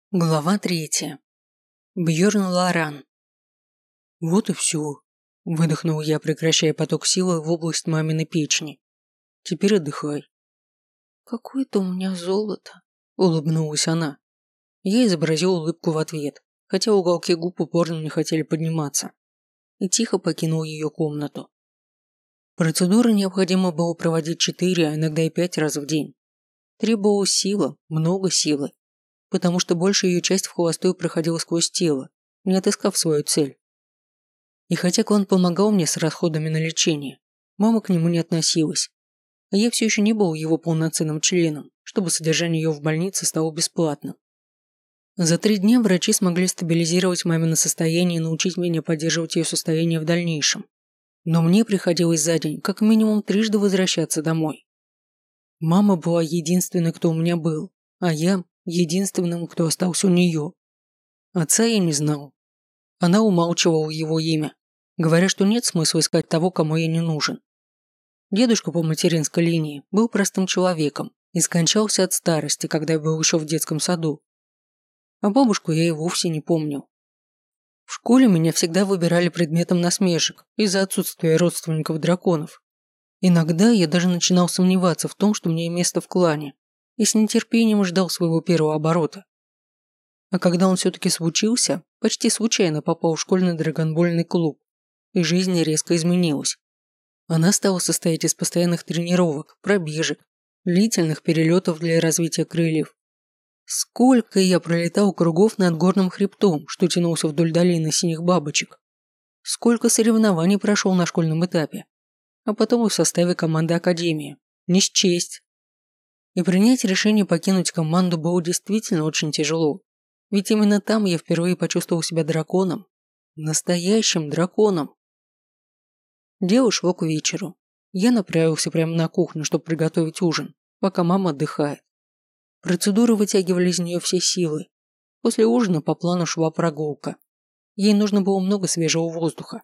Глава 3. Бьорн Ларан. Вот и все. Выдохнул я, прекращая поток силы в область маминой печени. Теперь отдыхай. Какое-то у меня золото, улыбнулась она. Я изобразил улыбку в ответ, хотя уголки губ упорно не хотели подниматься, и тихо покинул ее комнату. Процедуры необходимо было проводить 4, а иногда и 5 раз в день. Требовалась сила, много силы, потому что большая ее часть в холостую проходила сквозь тело, не отыскав свою цель. И хотя клан помогал мне с расходами на лечение, мама к нему не относилась, а я все еще не был его полноценным членом, чтобы содержание ее в больнице стало бесплатным. За 3 дня врачи смогли стабилизировать мамино состояние и научить меня поддерживать ее состояние в дальнейшем. Но мне приходилось за день как минимум 3 возвращаться домой. Мама была единственной, кто у меня был, а я единственным, кто остался у нее. Отца я не знал. Она умалчивала его имя, говоря, что нет смысла искать того, кому я не нужен. Дедушка по материнской линии был простым человеком и скончался от старости, когда я был еще в детском саду. А бабушку я и вовсе не помнил. В школе меня всегда выбирали предметом насмешек из-за отсутствия родственников драконов. Иногда я даже начинал сомневаться в том, что мне место в клане, и с нетерпением ждал своего первого оборота. А когда он все-таки случился, почти случайно попал в школьный драгонбольный клуб, и жизнь резко изменилась. Она стала состоять из постоянных тренировок, пробежек, длительных перелетов для развития крыльев. Сколько я пролетал кругов над горным хребтом, что тянулся вдоль долины синих бабочек. Сколько соревнований прошел на школьном этапе, а потом и в составе команды академии. Не счесть. И принять решение покинуть команду было действительно очень тяжело. Ведь именно там я впервые почувствовал себя драконом. Настоящим драконом. Дело шло к вечеру. Я направился прямо на кухню, чтобы приготовить ужин, пока мама отдыхает. Процедуры вытягивали из нее все силы. После ужина по плану шла прогулка. Ей нужно было много свежего воздуха.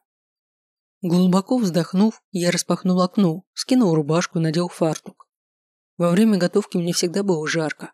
Глубоко вздохнув, я распахнул окно, скинул рубашку и надел фартук. Во время готовки мне всегда было жарко.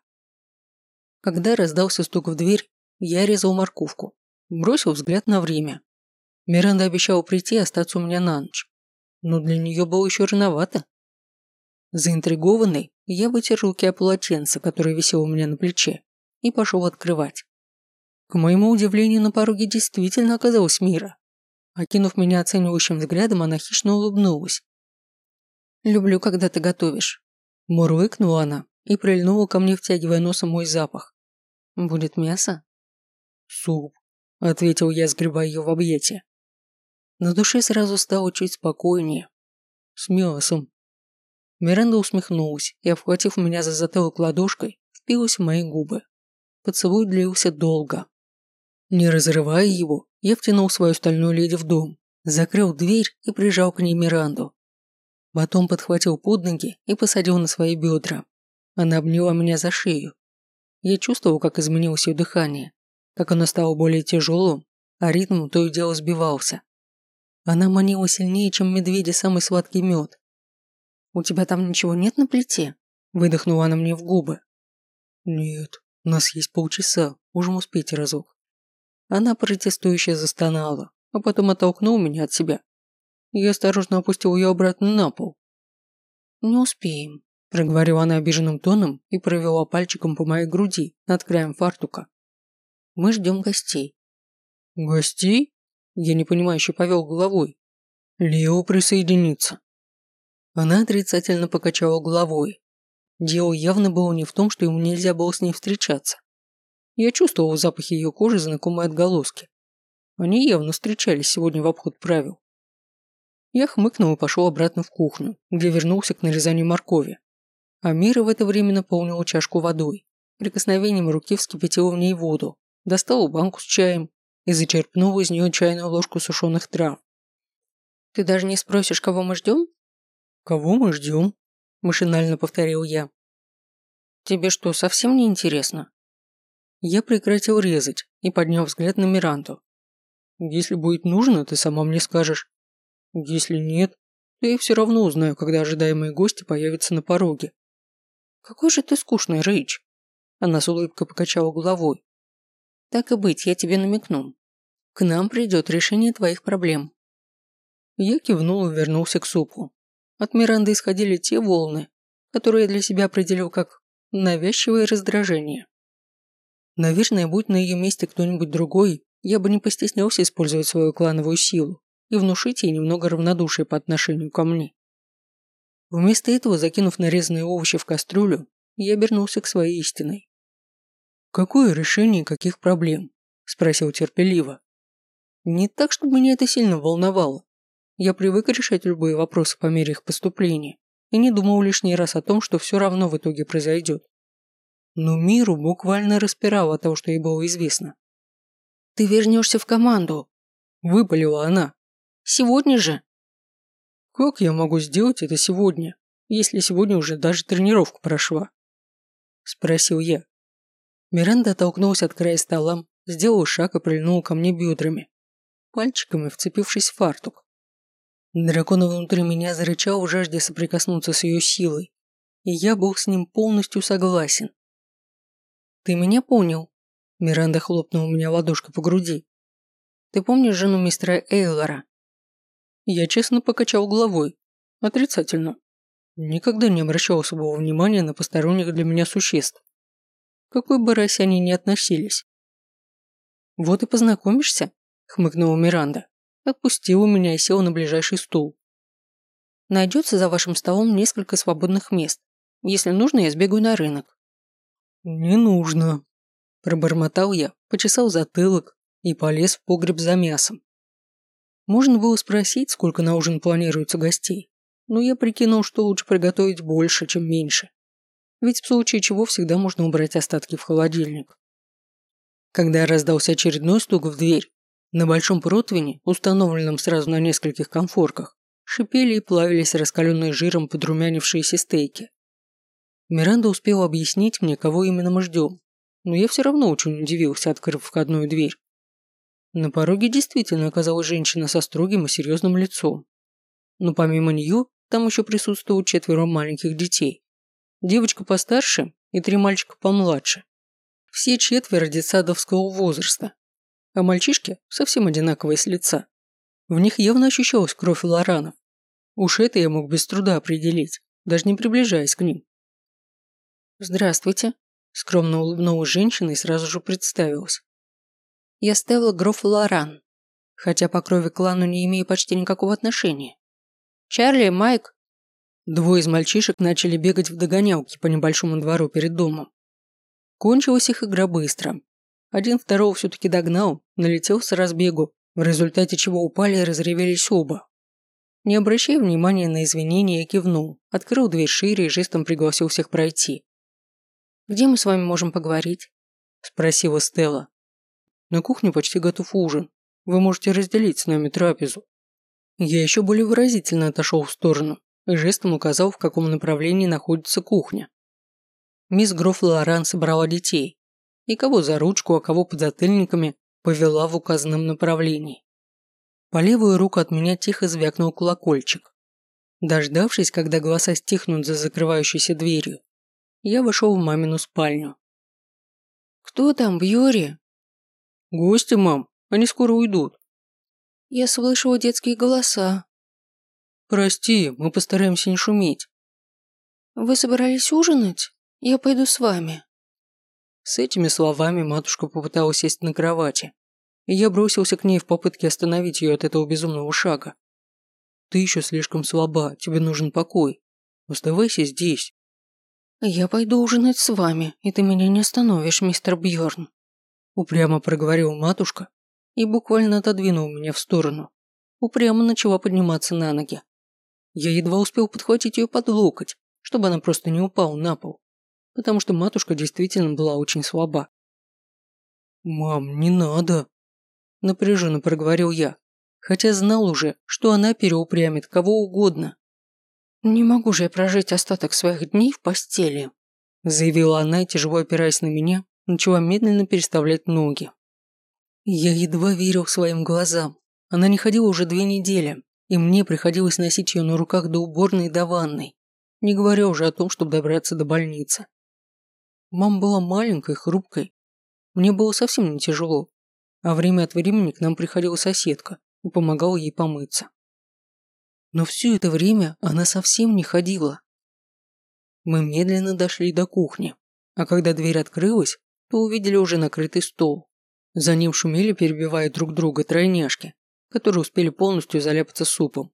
Когда раздался стук в дверь, я резал морковку. Бросил взгляд на время. Миранда обещала прийти и остаться у меня на ночь. Но для нее было еще рановато. Заинтригованный, я вытер руки о полотенце, которое висело у меня на плече, и пошел открывать. К моему удивлению, на пороге действительно оказалась Мира. Окинув меня оценивающим взглядом, она хищно улыбнулась. «Люблю, когда ты готовишь». Мурлыкнула она и прильнула ко мне, втягивая носом мой запах. «Будет мясо?» «Суп», – ответил я, сгребая ее в объятия. На душе сразу стало чуть спокойнее. «С мясом». Миранда усмехнулась и, обхватив меня за затылок ладошкой, впилась в мои губы. Поцелуй длился долго. Не разрывая его, я втянул свою стальную леди в дом, закрыл дверь и прижал к ней Миранду. Потом подхватил под ноги и посадил на свои бедра. Она обняла меня за шею. Я чувствовал, как изменилось ее дыхание, как оно стало более тяжелым, а ритм то и дело сбивался. Она манила сильнее, чем медведя самый сладкий мед. «У тебя там ничего нет на плите?» – выдохнула она мне в губы. «Нет, у нас есть полчаса, можем успеть разок». Она протестующе застонала, а потом оттолкнула меня от себя. Я осторожно опустил ее обратно на пол. «Не успеем», – проговорила она обиженным тоном и провела пальчиком по моей груди над краем фартука. «Мы ждем гостей». «Гостей?» – я непонимающе повел головой. «Лео присоединится». Она отрицательно покачала головой. Дело явно было не в том, что ему нельзя было с ней встречаться. Я чувствовал в запахе ее кожи знакомые отголоски. Они явно встречались сегодня в обход правил. Я хмыкнул и пошел обратно в кухню, где вернулся к нарезанию моркови. А Мира в это время наполнила чашку водой. Прикосновением руки вскипятила в ней воду, достала банку с чаем и зачерпнула из нее чайную ложку сушеных трав. «Ты даже не спросишь, кого мы ждем?» «Кого мы ждем?» – машинально повторил я. «Тебе что, совсем не интересно?» Я прекратил резать и поднял взгляд на Миранду. «Если будет нужно, ты сама мне скажешь. Если нет, то я все равно узнаю, когда ожидаемые гости появятся на пороге». «Какой же ты скучный, Рейч!» Она с улыбкой покачала головой. Так и быть, я тебе намекну. К нам придет решение твоих проблем. Я кивнул и вернулся к супу. От Миранды исходили те волны, которые я для себя определил как навязчивое раздражение. Наверное, будь на ее месте кто-нибудь другой, я бы не постеснялся использовать свою клановую силу и внушить ей немного равнодушия по отношению ко мне. Вместо этого, закинув нарезанные овощи в кастрюлю, я обернулся к своей истиной. «Какое решение каких проблем?» – спросил терпеливо. Не так, чтобы меня это сильно волновало. Я привык решать любые вопросы по мере их поступления и не думал лишний раз о том, что все равно в итоге произойдет. Но миру буквально распирало от того, что ей было известно. «Ты вернешься в команду», – выпалила она. «Сегодня же?» «Как я могу сделать это сегодня, если сегодня уже даже тренировку прошла?» – спросил я. Миранда оттолкнулась от края стола, сделала шаг и прильнула ко мне бедрами, пальчиками вцепившись в фартук. Дракон внутри меня зарычал в жажде соприкоснуться с ее силой, и я был с ним полностью согласен. «Ты меня понял?» – Миранда хлопнула меня ладошкой по груди. «Ты помнишь жену мистера Эйлора?» Я честно покачал головой. Отрицательно. Никогда не обращал особого внимания на посторонних для меня существ. К какой бы расе они ни относились. «Вот и познакомишься», – хмыкнула Миранда. Отпустила меня и села на ближайший стул. «Найдется за вашим столом несколько свободных мест. Если нужно, я сбегаю на рынок». «Не нужно», – пробормотал я, почесал затылок и полез в погреб за мясом. Можно было спросить, сколько на ужин планируется гостей, но я прикинул, что лучше приготовить больше, чем меньше. Ведь в случае чего всегда можно убрать остатки в холодильник. Когда раздался очередной стук в дверь, на большом противне, установленном сразу на нескольких конфорках, шипели и плавились раскаленные жиром подрумянившиеся стейки. Миранда успела объяснить мне, кого именно мы ждем, но я все равно очень удивился, открыв входную дверь. На пороге действительно оказалась женщина со строгим и серьезным лицом. Но помимо нее, там еще присутствовало 4 маленьких детей. Девочка постарше и 3 мальчика помладше. Все 4 детсадовского возраста. А мальчишки совсем одинаковые с лица. В них явно ощущалась кровь Лоранов. Уж это я мог без труда определить, даже не приближаясь к ним. «Здравствуйте», – скромно улыбнулась женщина и сразу же представилась. «Я Стелла граф Лоран, хотя по крови к клану не имею почти никакого отношения. Чарли, Майк». 2 из мальчишек начали бегать в догонялки по небольшому двору перед домом. Кончилась их игра быстро. Один второго все-таки догнал, налетел с разбегу, в результате чего упали и разревелись оба. Не обращая внимания на извинения, я кивнул, открыл дверь шире и жестом пригласил всех пройти. «Где мы с вами можем поговорить?» – спросила Стелла. «На кухне почти готов ужин. Вы можете разделить с нами трапезу». Я еще более выразительно отошел в сторону и жестом указал, в каком направлении находится кухня. Мисс Гроф Лоран собрала детей, и кого за ручку, а кого подзатыльниками повела в указанном направлении. По левую руку от меня тихо звякнул колокольчик. Дождавшись, когда голоса стихнут за закрывающейся дверью, я вошел в мамину спальню. «Кто там, Бьори?» «Гости, мам. Они скоро уйдут». «Я слышала детские голоса». «Прости, мы постараемся не шуметь». «Вы собирались ужинать? Я пойду с вами». С этими словами матушка попыталась сесть на кровати, и я бросился к ней в попытке остановить ее от этого безумного шага. «Ты еще слишком слаба, тебе нужен покой. Оставайся здесь». «Я пойду ужинать с вами, и ты меня не остановишь, мистер Бьорн», упрямо проговорила матушка и буквально отодвинула меня в сторону. Упрямо начала подниматься на ноги. Я едва успел подхватить ее под локоть, чтобы она просто не упала на пол, потому что матушка действительно была очень слаба. «Мам, не надо», – напряженно проговорил я, хотя знал уже, что она переупрямит кого угодно. «Не могу же я прожить остаток своих дней в постели», – заявила она и, тяжело опираясь на меня, начала медленно переставлять ноги. Я едва верил своим глазам. Она не ходила уже 2 недели, и мне приходилось носить ее на руках до уборной и до ванной, не говоря уже о том, чтобы добраться до больницы. Мама была маленькой, хрупкой, Мне было совсем не тяжело, а время от времени к нам приходила соседка и помогала ей помыться. Но все это время она совсем не ходила. Мы медленно дошли до кухни, а когда дверь открылась, то увидели уже накрытый стол. За ним шумели, перебивая друг друга, тройняшки, которые успели полностью заляпаться супом.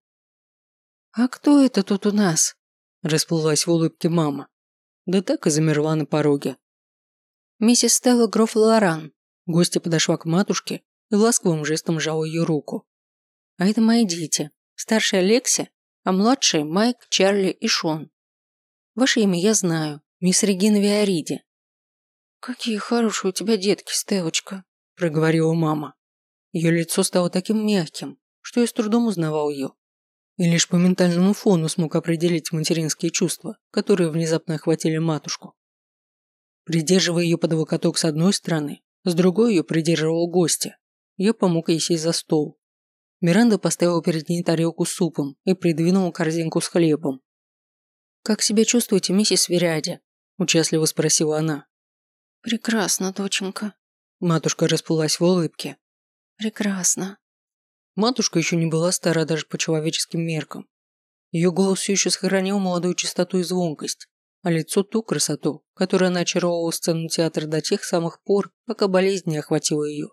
«А кто это тут у нас?» – расплылась в улыбке мама. Да так и замерла на пороге. «Миссис Стелла Гроф Лоран». Гостья подошла к матушке и ласковым жестом сжала ее руку. «А это мои дети. Старшая Лекси, а младшие Майк, Чарли и Шон. Ваше имя я знаю, мисс Регина Виариди». «Какие хорошие у тебя детки, Стеллочка», – проговорила мама. Ее лицо стало таким мягким, что я с трудом узнавал ее. И лишь по ментальному фону смог определить материнские чувства, которые внезапно охватили матушку. Придерживая ее под локоток с одной стороны, с другой ее придерживал гостя. Я помог ей сесть за стол. Миранда поставила перед ней тарелку с супом и придвинула корзинку с хлебом. «Как себя чувствуете, миссис Вириади?» – участливо спросила она. «Прекрасно, доченька». Матушка расплылась в улыбке. «Прекрасно». Матушка еще не была стара даже по человеческим меркам. Ее голос все еще сохранил молодую чистоту и звонкость, а лицо ту красоту, которой она очаровывала сцену театра до тех самых пор, пока болезнь не охватила ее.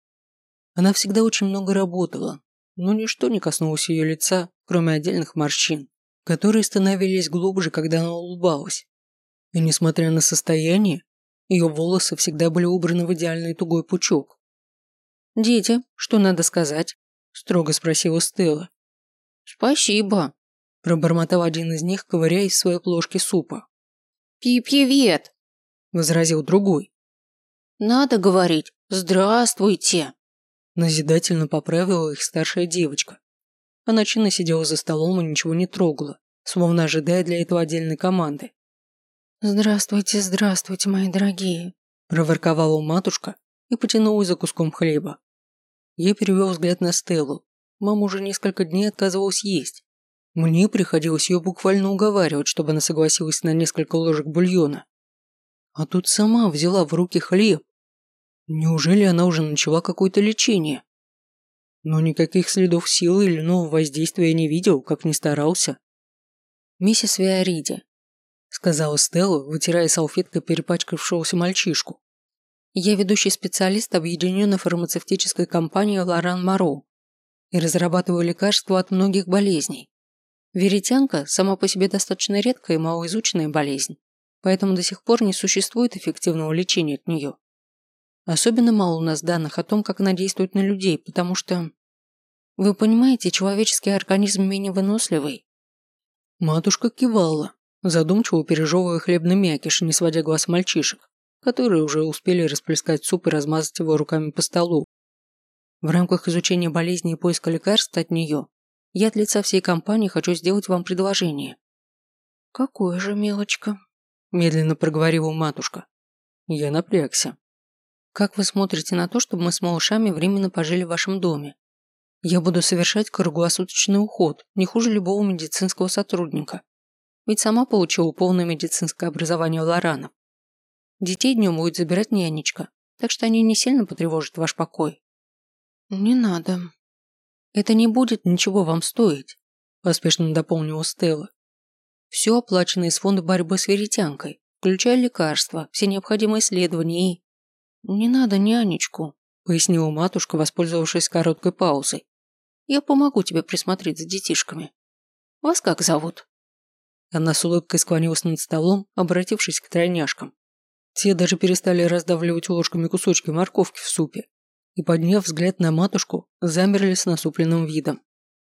Она всегда очень много работала, но ничто не коснулось ее лица, кроме отдельных морщин, которые становились глубже, когда она улыбалась. И несмотря на состояние, ее волосы всегда были убраны в идеальный тугой пучок. «Дети, что надо сказать?» – строго спросила Стелла. «Спасибо», – пробормотал один из них, ковыряясь в своей плошке супа. «Привет», – возразил другой. «Надо говорить «здравствуйте», – назидательно поправила их старшая девочка. Она чинно сидела за столом и ничего не трогала, словно ожидая для этого отдельной команды. «Здравствуйте, здравствуйте, мои дорогие», – проворковала матушка и потянулась за куском хлеба. Я перевел взгляд на Стеллу. Мама уже несколько дней отказывалась есть. Мне приходилось ее буквально уговаривать, чтобы она согласилась на несколько ложек бульона. А тут сама взяла в руки хлеб. Неужели она уже начала какое-то лечение? Но никаких следов силы или нового воздействия я не видел, как ни старался. «Миссис Виариди», – сказала Стелла, вытирая салфеткой перепачкавшегося мальчишку. «Я ведущий специалист объединенной фармацевтической компании Лоран Моро и разрабатываю лекарства от многих болезней. Веритянка сама по себе достаточно редкая и малоизученная болезнь, поэтому до сих пор не существует эффективного лечения от нее. Особенно мало у нас данных о том, как она действует на людей, потому что, вы понимаете, человеческий организм менее выносливый». Матушка кивала, задумчиво пережевывая хлебный мякиш, не сводя глаз с мальчишек, которые уже успели расплескать суп и размазать его руками по столу. В рамках изучения болезни и поиска лекарств от нее, я от лица всей компании хочу сделать вам предложение. «Какое же, мелочка?» – медленно проговорила матушка. Я напрягся. «Как вы смотрите на то, чтобы мы с малышами временно пожили в вашем доме? Я буду совершать круглосуточный уход, не хуже любого медицинского сотрудника. Ведь сама получила полное медицинское образование в Лоранов. Детей днем будет забирать нянечка, так что они не сильно потревожат ваш покой». «Не надо». «Это не будет ничего вам стоить», – поспешно дополнила Стелла. «Все оплачено из фонда борьбы с веритянкой, включая лекарства, все необходимые исследования и...» «Не надо нянечку», – пояснила матушка, воспользовавшись короткой паузой. «Я помогу тебе присмотреть за детишками. Вас как зовут?» Она с улыбкой склонилась над столом, обратившись к тройняшкам. Те даже перестали раздавливать ложками кусочки морковки в супе и, подняв взгляд на матушку, замерли с насупленным видом.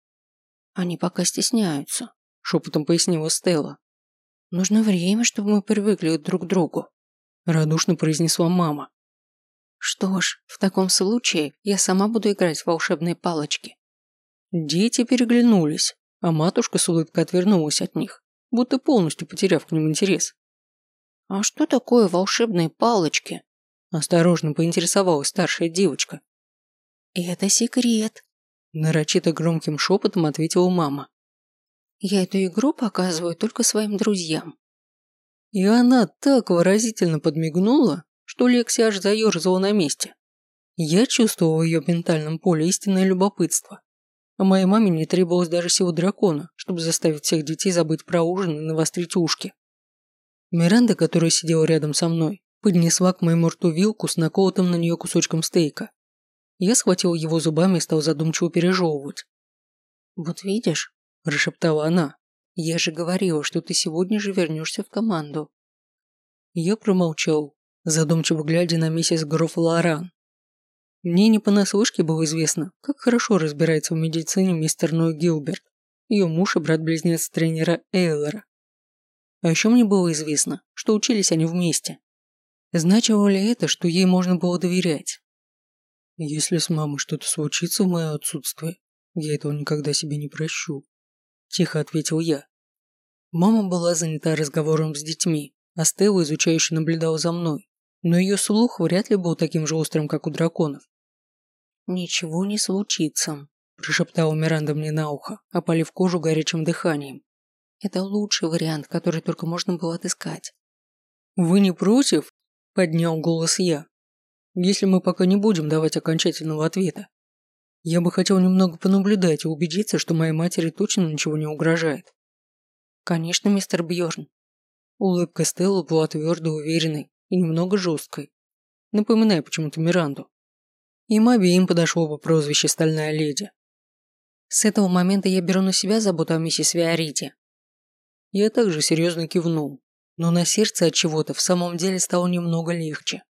«Они пока стесняются», – шепотом пояснила Стелла. «Нужно время, чтобы мы привыкли друг к другу», – радушно произнесла мама. «Что ж, в таком случае я сама буду играть в волшебные палочки». Дети переглянулись, а матушка с улыбкой отвернулась от них, будто полностью потеряв к ним интерес. «А что такое волшебные палочки?» – осторожно поинтересовалась старшая девочка. «Это секрет», – нарочито громким шепотом ответила мама. «Я эту игру показываю только своим друзьям». И она так выразительно подмигнула, что Лекси аж заерзала на месте. Я чувствовал в ее ментальном поле истинное любопытство. А моей маме не требовалось даже силы дракона, чтобы заставить всех детей забыть про ужин и навострить ушки. Миранда, которая сидела рядом со мной, поднесла к моему рту вилку с наколотым на нее кусочком стейка. Я схватил его зубами и стал задумчиво пережевывать. «Вот видишь», – прошептала она, – «я же говорила, что ты сегодня же вернешься в команду». Я промолчал, задумчиво глядя на миссис Гроф Лоран. Мне не понаслышке было известно, как хорошо разбирается в медицине мистер Ной Гилберт, ее муж и брат-близнец тренера Эйлора. А еще мне было известно, что учились они вместе. Значило ли это, что ей можно было доверять? «Если с мамой что-то случится в мое отсутствие, я этого никогда себе не прощу», – тихо ответил я. Мама была занята разговором с детьми, а Стелла изучающе наблюдала за мной, но ее слух вряд ли был таким же острым, как у драконов. «Ничего не случится», – прошептала Миранда мне на ухо, опалив кожу горячим дыханием. «Это лучший вариант, который только можно было отыскать». «Вы не против?» – поднял голос я. «Если мы пока не будем давать окончательного ответа. Я бы хотел немного понаблюдать и убедиться, что моей матери точно ничего не угрожает». «Конечно, мистер Бьорн». Улыбка Стеллы была твердой, уверенной и немного жесткой, напоминая почему-то Миранду. Им обеим подошло бы прозвище «Стальная леди». «С этого момента я беру на себя заботу о миссис Виариде». Я также серьезно кивнул, но на сердце от чего-то в самом деле стало немного легче.